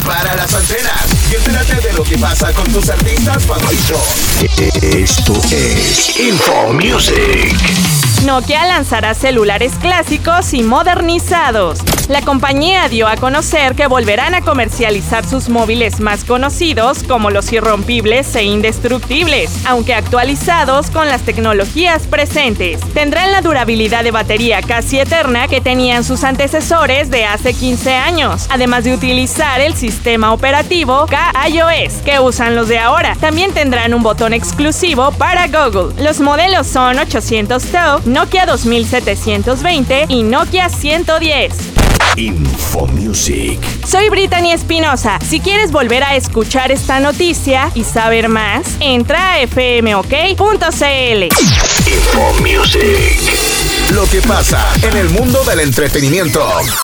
Prepara las antenas y entérate de lo que pasa con tus artistas favoritos. Esto es Info Music. Nokia lanzará celulares clásicos y modernizados. La compañía dio a conocer que volverán a comercializar sus móviles más conocidos como los irrompibles e indestructibles, aunque actualizados con las tecnologías presentes. Tendrán la durabilidad de batería casi eterna que tenían sus antecesores de hace 15 años, además de utilizar el sistema operativo iOS que usan los de ahora. También tendrán un botón exclusivo para Google. Los modelos son 800 TOE, Nokia 2720 y Nokia 110. Info Music. Soy Brittany Espinosa. Si quieres volver a escuchar esta noticia y saber más, entra a fmok.cl. Info Music. Lo que pasa en el mundo del entretenimiento.